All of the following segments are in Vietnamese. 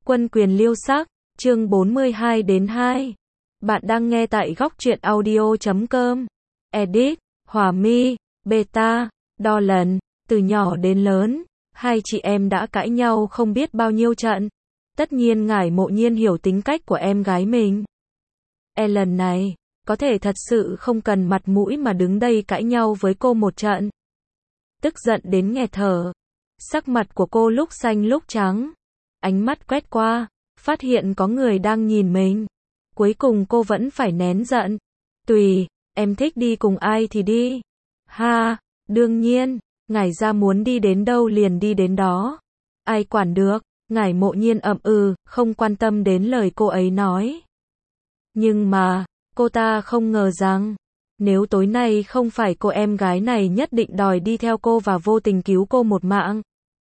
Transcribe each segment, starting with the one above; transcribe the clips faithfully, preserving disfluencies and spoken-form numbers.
Quân quyền liêu sắc, chương bốn mươi hai đến hai. Bạn đang nghe tại góc truyện audio chấm com. Edit, Hòa My, Beta, Đo lần, từ nhỏ đến lớn, hai chị em đã cãi nhau không biết bao nhiêu trận. Tất nhiên Ngải Mộ Nhiên hiểu tính cách của em gái mình. E lần này, có thể thật sự không cần mặt mũi mà đứng đây cãi nhau với cô một trận. Tức giận đến nghẹt thở. Sắc mặt của cô lúc xanh lúc trắng. Ánh mắt quét qua, phát hiện có người đang nhìn mình. Cuối cùng cô vẫn phải nén giận. Tùy, em thích đi cùng ai thì đi. Ha, đương nhiên, Ngải gia muốn đi đến đâu liền đi đến đó. Ai quản được, Ngải Mộ Nhiên ậm ừ, không quan tâm đến lời cô ấy nói. Nhưng mà, cô ta không ngờ rằng, nếu tối nay không phải cô em gái này nhất định đòi đi theo cô và vô tình cứu cô một mạng,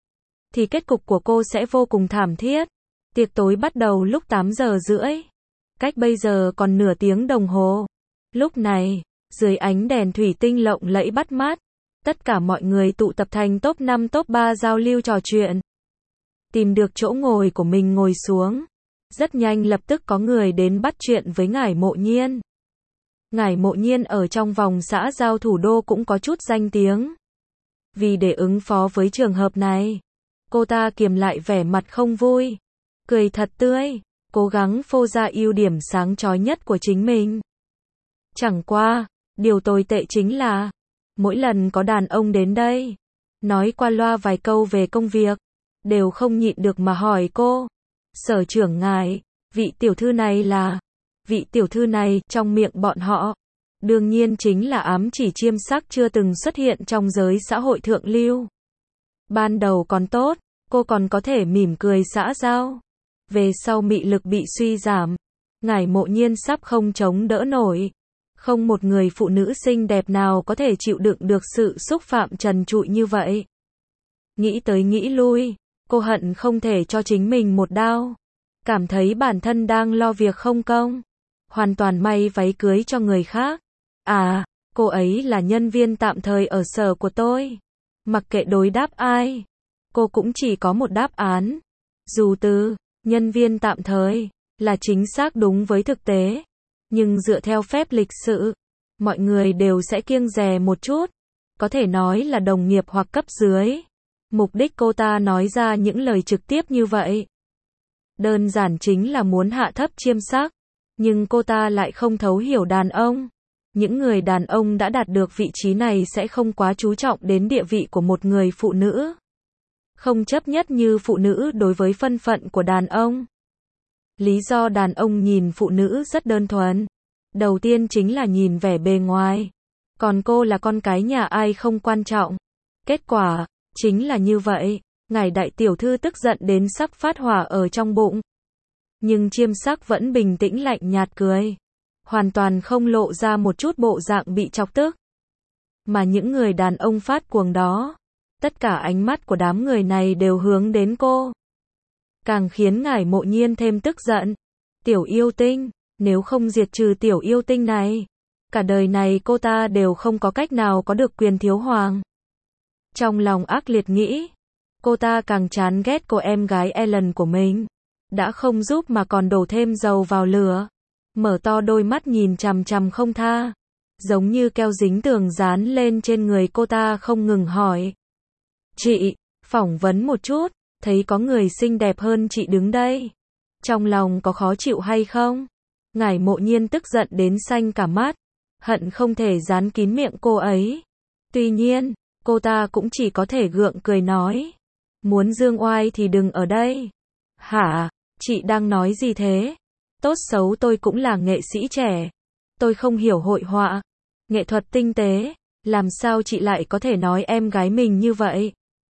thì kết cục của cô sẽ vô cùng thảm thiết. Tiệc tối bắt đầu lúc tám giờ rưỡi. Cách bây giờ còn nửa tiếng đồng hồ. Lúc này, dưới ánh đèn thủy tinh lộng lẫy bắt mắt, tất cả mọi người tụ tập thành top năm top ba giao lưu trò chuyện. Tìm được chỗ ngồi của mình ngồi xuống. Rất nhanh lập tức có người đến bắt chuyện với Ngải Mộ Nhiên. Ngải Mộ Nhiên ở trong vòng xã giao thủ đô cũng có chút danh tiếng. Vì để ứng phó với trường hợp này, cô ta kiềm lại vẻ mặt không vui, cười thật tươi, cố gắng phô ra ưu điểm sáng chói nhất của chính mình. Chẳng qua, điều tồi tệ chính là, mỗi lần có đàn ông đến đây, nói qua loa vài câu về công việc, đều không nhịn được mà hỏi cô, Sở trưởng ngài, vị tiểu thư này là, vị tiểu thư này trong miệng bọn họ, đương nhiên chính là ám chỉ chiêm sắc chưa từng xuất hiện trong giới xã hội thượng lưu. Ban đầu còn tốt, cô còn có thể mỉm cười xã giao. Về sau mị lực bị suy giảm, Ngải Mộ Nhiên sắp không chống đỡ nổi. Không một người phụ nữ xinh đẹp nào có thể chịu đựng được sự xúc phạm trần trụi như vậy. Nghĩ tới nghĩ lui, cô hận không thể cho chính mình một đao. Cảm thấy bản thân đang lo việc không công. Hoàn toàn may váy cưới cho người khác. À, cô ấy là nhân viên tạm thời ở sở của tôi. Mặc kệ đối đáp ai, cô cũng chỉ có một đáp án. Dù từ nhân viên tạm thời là chính xác đúng với thực tế, nhưng dựa theo phép lịch sự, mọi người đều sẽ kiêng dè một chút, có thể nói là đồng nghiệp hoặc cấp dưới. Mục đích cô ta nói ra những lời trực tiếp như vậy, đơn giản chính là muốn hạ thấp chiêm sắc, nhưng cô ta lại không thấu hiểu đàn ông. Những người đàn ông đã đạt được vị trí này sẽ không quá chú trọng đến địa vị của một người phụ nữ. Không chấp nhất như phụ nữ đối với thân phận của đàn ông. Lý do đàn ông nhìn phụ nữ rất đơn thuần. Đầu tiên chính là nhìn vẻ bề ngoài. Còn cô là con cái nhà ai không quan trọng. Kết quả, chính là như vậy. Ngải đại tiểu thư tức giận đến sắp phát hỏa ở trong bụng. Nhưng chiêm sắc vẫn bình tĩnh lạnh nhạt cười. Hoàn toàn không lộ ra một chút bộ dạng bị chọc tức. Mà những người đàn ông phát cuồng đó, tất cả ánh mắt của đám người này đều hướng đến cô. Càng khiến Ngải Mộ Nhiên thêm tức giận. Tiểu yêu tinh, nếu không diệt trừ tiểu yêu tinh này, cả đời này cô ta đều không có cách nào có được quyền thiếu hoàng. Trong lòng ác liệt nghĩ, cô ta càng chán ghét cô em gái Ellen của mình. Đã không giúp mà còn đổ thêm dầu vào lửa. Mở to đôi mắt nhìn chằm chằm không tha. Giống như keo dính tường dán lên trên người cô ta không ngừng hỏi. Chị, phỏng vấn một chút, thấy có người xinh đẹp hơn chị đứng đây. Trong lòng có khó chịu hay không? Ngải Mộ Nhiên tức giận đến xanh cả mắt. Hận không thể dán kín miệng cô ấy. Tuy nhiên, cô ta cũng chỉ có thể gượng cười nói. Muốn dương oai thì đừng ở đây. Hả? Chị đang nói gì thế? Tốt xấu tôi cũng là nghệ sĩ trẻ. Tôi không hiểu hội họa, nghệ thuật tinh tế. Làm sao chị lại có thể nói em gái mình như vậy?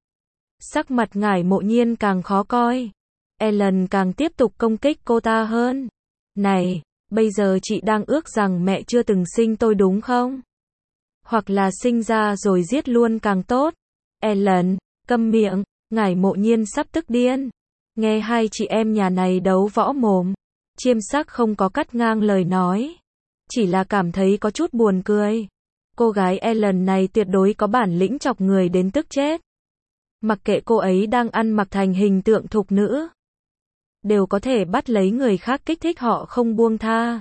Sắc mặt Ngải Mộ Nhiên càng khó coi. Ellen càng tiếp tục công kích cô ta hơn. Này, bây giờ chị đang ước rằng mẹ chưa từng sinh tôi đúng không? Hoặc là sinh ra rồi giết luôn càng tốt. Ellen, câm miệng. Ngải Mộ Nhiên sắp tức điên. Nghe hai chị em nhà này đấu võ mồm. Chiêm sắc không có cắt ngang lời nói. Chỉ là cảm thấy có chút buồn cười. Cô gái Ellen này tuyệt đối có bản lĩnh chọc người đến tức chết. Mặc kệ cô ấy đang ăn mặc thành hình tượng thục nữ. đều có thể bắt lấy người khác kích thích họ không buông tha.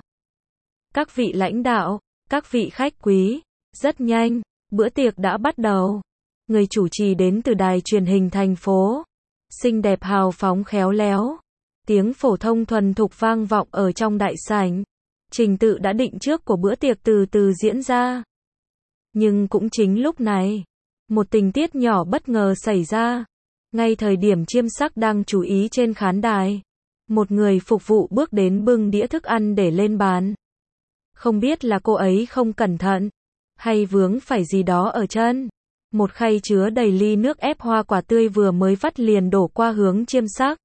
Các vị lãnh đạo, các vị khách quý, rất nhanh, bữa tiệc đã bắt đầu. Người chủ trì đến từ đài truyền hình thành phố. Xinh đẹp hào phóng khéo léo. Tiếng phổ thông thuần thục vang vọng ở trong đại sảnh. Trình tự đã định trước của bữa tiệc từ từ diễn ra. Nhưng cũng chính lúc này, một tình tiết nhỏ bất ngờ xảy ra. Ngay thời điểm Chiêm Sắc đang chú ý trên khán đài, một người phục vụ bước đến bưng đĩa thức ăn để lên bàn. Không biết là cô ấy không cẩn thận, hay vướng phải gì đó ở chân. Một khay chứa đầy ly nước ép hoa quả tươi vừa mới vắt liền đổ qua hướng Chiêm Sắc.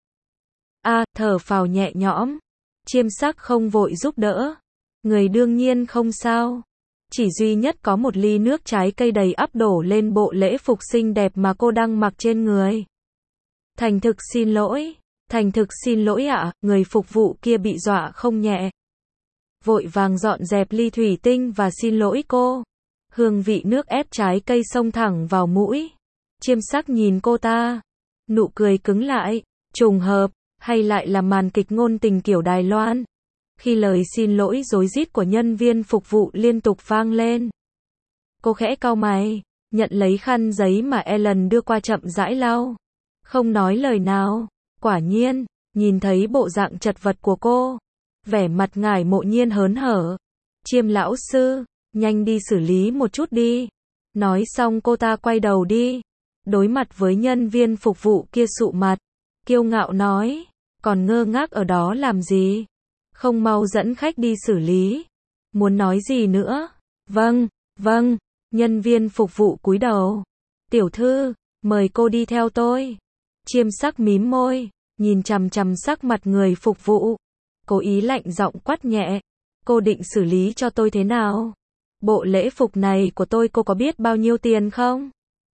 A, à, thở phào nhẹ nhõm. Chiêm Sắc không vội giúp đỡ. Người đương nhiên không sao. Chỉ duy nhất có một ly nước trái cây đầy ắp đổ lên bộ lễ phục xinh đẹp mà cô đang mặc trên người. Thành thực xin lỗi. Thành thực xin lỗi ạ, à, người phục vụ kia bị dọa không nhẹ. Vội vàng dọn dẹp ly thủy tinh và xin lỗi cô. Hương vị nước ép trái cây xông thẳng vào mũi. Chiêm Sắc nhìn cô ta. Nụ cười cứng lại. Trùng hợp, hay lại là màn kịch ngôn tình kiểu Đài Loan. Khi lời xin lỗi rối rít của nhân viên phục vụ liên tục vang lên. Cô khẽ cau mày, nhận lấy khăn giấy mà Ellen đưa qua chậm rãi lau. Không nói lời nào. Quả nhiên, nhìn thấy bộ dạng chật vật của cô. Vẻ mặt Ngải Mộ Nhiên hớn hở. Chiêm lão sư, nhanh đi xử lý một chút đi. Nói xong cô ta quay đầu đi. Đối mặt với nhân viên phục vụ kia sụ mặt. Kiêu ngạo nói, còn ngơ ngác ở đó làm gì? Không mau dẫn khách đi xử lý. Muốn nói gì nữa? Vâng, vâng. Nhân viên phục vụ cúi đầu. Tiểu thư, mời cô đi theo tôi. Chiêm Sắc mím môi, nhìn chằm chằm sắc mặt người phục vụ. Cố ý lạnh giọng quát nhẹ. Cô định xử lý cho tôi thế nào? Bộ lễ phục này của tôi cô có biết bao nhiêu tiền không?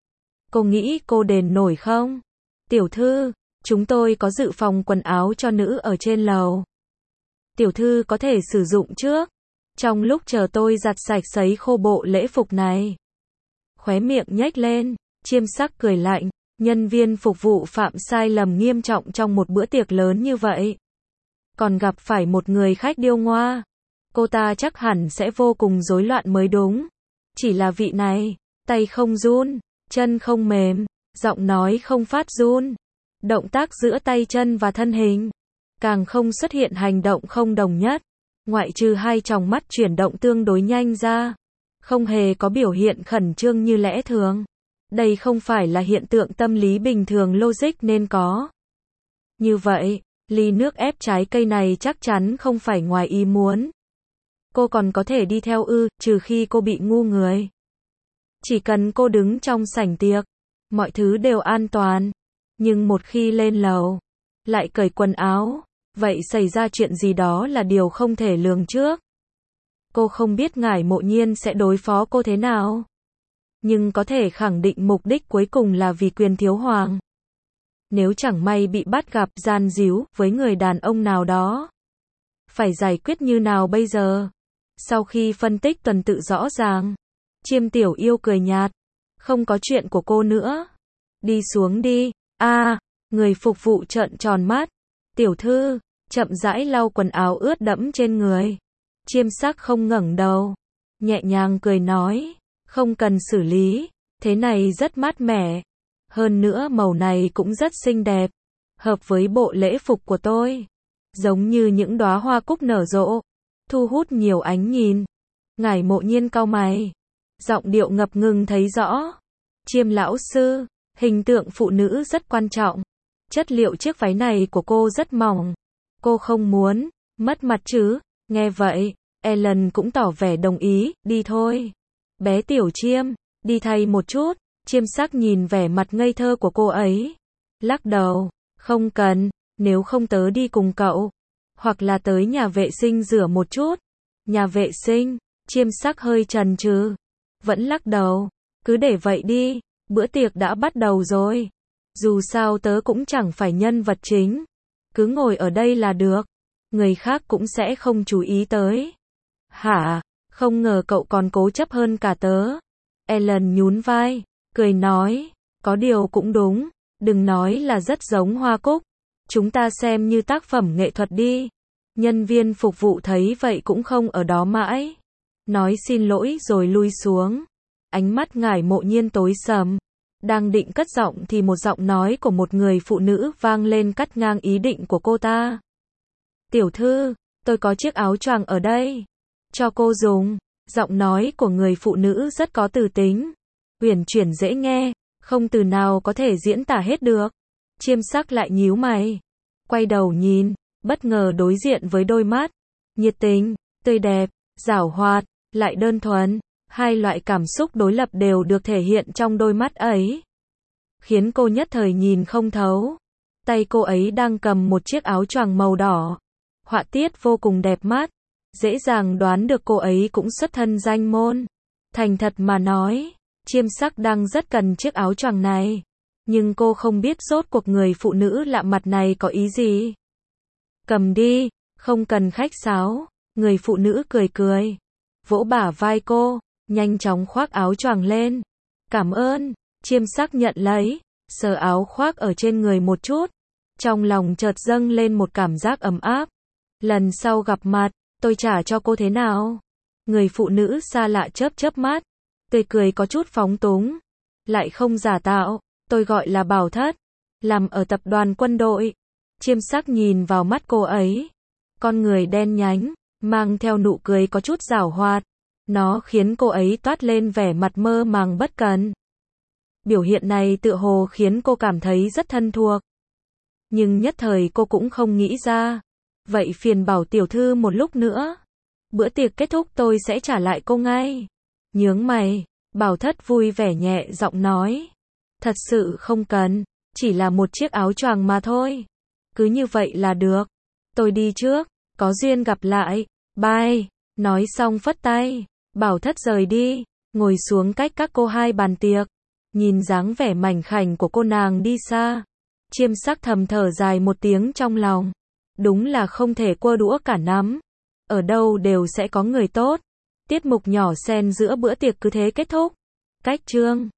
Cô nghĩ cô đền nổi không? Tiểu thư, chúng tôi có dự phòng quần áo cho nữ ở trên lầu. Tiểu thư có thể sử dụng trước. Trong lúc chờ tôi giặt sạch sấy khô bộ lễ phục này. Khóe miệng nhếch lên, Chiêm Sắc cười lạnh. Nhân viên phục vụ phạm sai lầm nghiêm trọng trong một bữa tiệc lớn như vậy. Còn gặp phải một người khách điêu ngoa. Cô ta chắc hẳn sẽ vô cùng rối loạn mới đúng. Chỉ là vị này, tay không run, chân không mềm, giọng nói không phát run. Động tác giữa tay chân và thân hình. Càng không xuất hiện hành động không đồng nhất. Ngoại trừ hai tròng mắt chuyển động tương đối nhanh ra. Không hề có biểu hiện khẩn trương như lẽ thường. Đây không phải là hiện tượng tâm lý bình thường logic nên có. Như vậy, ly nước ép trái cây này chắc chắn không phải ngoài ý muốn. Cô còn có thể đi theo ư, trừ khi cô bị ngu người. Chỉ cần cô đứng trong sảnh tiệc, mọi thứ đều an toàn. Nhưng một khi lên lầu, lại cởi quần áo, vậy xảy ra chuyện gì đó là điều không thể lường trước. Cô không biết Ngải Mộ Nhiên sẽ đối phó cô thế nào. Nhưng có thể khẳng định mục đích cuối cùng là vì quyền thiếu hoàng. Nếu chẳng may bị bắt gặp gian díu với người đàn ông nào đó, phải giải quyết như nào bây giờ? Sau khi phân tích tuần tự rõ ràng, Chiêm Tiểu Yêu cười nhạt. Không có chuyện của cô nữa. Đi xuống đi. A, à, người phục vụ trợn tròn mắt. Tiểu thư, chậm rãi lau quần áo ướt đẫm trên người. Chiêm Sắc không ngẩng đầu, nhẹ nhàng cười nói, không cần xử lý, thế này rất mát mẻ. Hơn nữa màu này cũng rất xinh đẹp, hợp với bộ lễ phục của tôi. Giống như những đóa hoa cúc nở rộ, thu hút nhiều ánh nhìn. Ngải Mộ Nhiên cau mày, giọng điệu ngập ngừng thấy rõ. Chiêm lão sư, hình tượng phụ nữ rất quan trọng. Chất liệu chiếc váy này của cô rất mỏng. Cô không muốn mất mặt chứ? Nghe vậy, Ellen cũng tỏ vẻ đồng ý, đi thôi. Bé Tiểu Chiêm, đi thay một chút. Chiêm Sắc nhìn vẻ mặt ngây thơ của cô ấy. Lắc đầu, không cần, nếu không tớ đi cùng cậu. Hoặc là tới nhà vệ sinh rửa một chút. Nhà vệ sinh, Chiêm Sắc hơi chần chừ. Vẫn lắc đầu, cứ để vậy đi, bữa tiệc đã bắt đầu rồi. Dù sao tớ cũng chẳng phải nhân vật chính. Cứ ngồi ở đây là được. Người khác cũng sẽ không chú ý tới. Hả? Không ngờ cậu còn cố chấp hơn cả tớ. Ellen nhún vai, cười nói, có điều cũng đúng. Đừng nói là rất giống hoa cúc. Chúng ta xem như tác phẩm nghệ thuật đi. Nhân viên phục vụ thấy vậy cũng không ở đó mãi. Nói xin lỗi rồi lui xuống. Ánh mắt Ngải Mộ Nhiên tối sầm. Đang định cất giọng thì một giọng nói của một người phụ nữ vang lên cắt ngang ý định của cô ta. Tiểu thư, tôi có chiếc áo choàng ở đây. Cho cô dùng. Giọng nói của người phụ nữ rất có từ tính. Uyển chuyển dễ nghe, không từ nào có thể diễn tả hết được. Chiêm Sắc lại nhíu mày. Quay đầu nhìn, bất ngờ đối diện với đôi mắt. Nhiệt tình, tươi đẹp, giảo hoạt, lại đơn thuần. Hai loại cảm xúc đối lập đều được thể hiện trong đôi mắt ấy. Khiến cô nhất thời nhìn không thấu. Tay cô ấy đang cầm một chiếc áo choàng màu đỏ. Họa tiết vô cùng đẹp mắt. Dễ dàng đoán được cô ấy cũng xuất thân danh môn. Thành thật mà nói, Chiêm Sắc đang rất cần chiếc áo choàng này. Nhưng cô không biết rốt cuộc người phụ nữ lạ mặt này có ý gì. Cầm đi, không cần khách sáo. Người phụ nữ cười cười. Vỗ bả vai cô, nhanh chóng khoác áo choàng lên. Cảm ơn. Chiêm Sắc nhận lấy, sờ áo khoác ở trên người một chút. Trong lòng chợt dâng lên một cảm giác ấm áp. Lần sau gặp mặt, tôi trả cho cô thế nào? Người phụ nữ xa lạ chớp chớp mắt. Tươi cười có chút phóng túng. Lại không giả tạo. Tôi gọi là Bảo Thất. Làm ở tập đoàn quân đội. Chiêm Sắc nhìn vào mắt cô ấy. Con người đen nhánh, mang theo nụ cười có chút giảo hoạt. Nó khiến cô ấy toát lên vẻ mặt mơ màng bất cần. Biểu hiện này tựa hồ khiến cô cảm thấy rất thân thuộc. Nhưng nhất thời cô cũng không nghĩ ra. Vậy phiền Bảo tiểu thư một lúc nữa. Bữa tiệc kết thúc tôi sẽ trả lại cô ngay. Nhướng mày, Bảo Thất vui vẻ nhẹ giọng nói. Thật sự không cần, chỉ là một chiếc áo choàng mà thôi. Cứ như vậy là được. Tôi đi trước, có duyên gặp lại. Bye. Nói xong phất tay. Bảo Thất rời đi, ngồi xuống cách các cô hai bàn tiệc. Nhìn dáng vẻ mảnh khảnh của cô nàng đi xa. Chiêm Sắc thầm thở dài một tiếng trong lòng. Đúng là không thể cua đũa cả nắm. Ở đâu đều sẽ có người tốt. Tiết mục nhỏ xen giữa bữa tiệc cứ thế kết thúc. Cách chương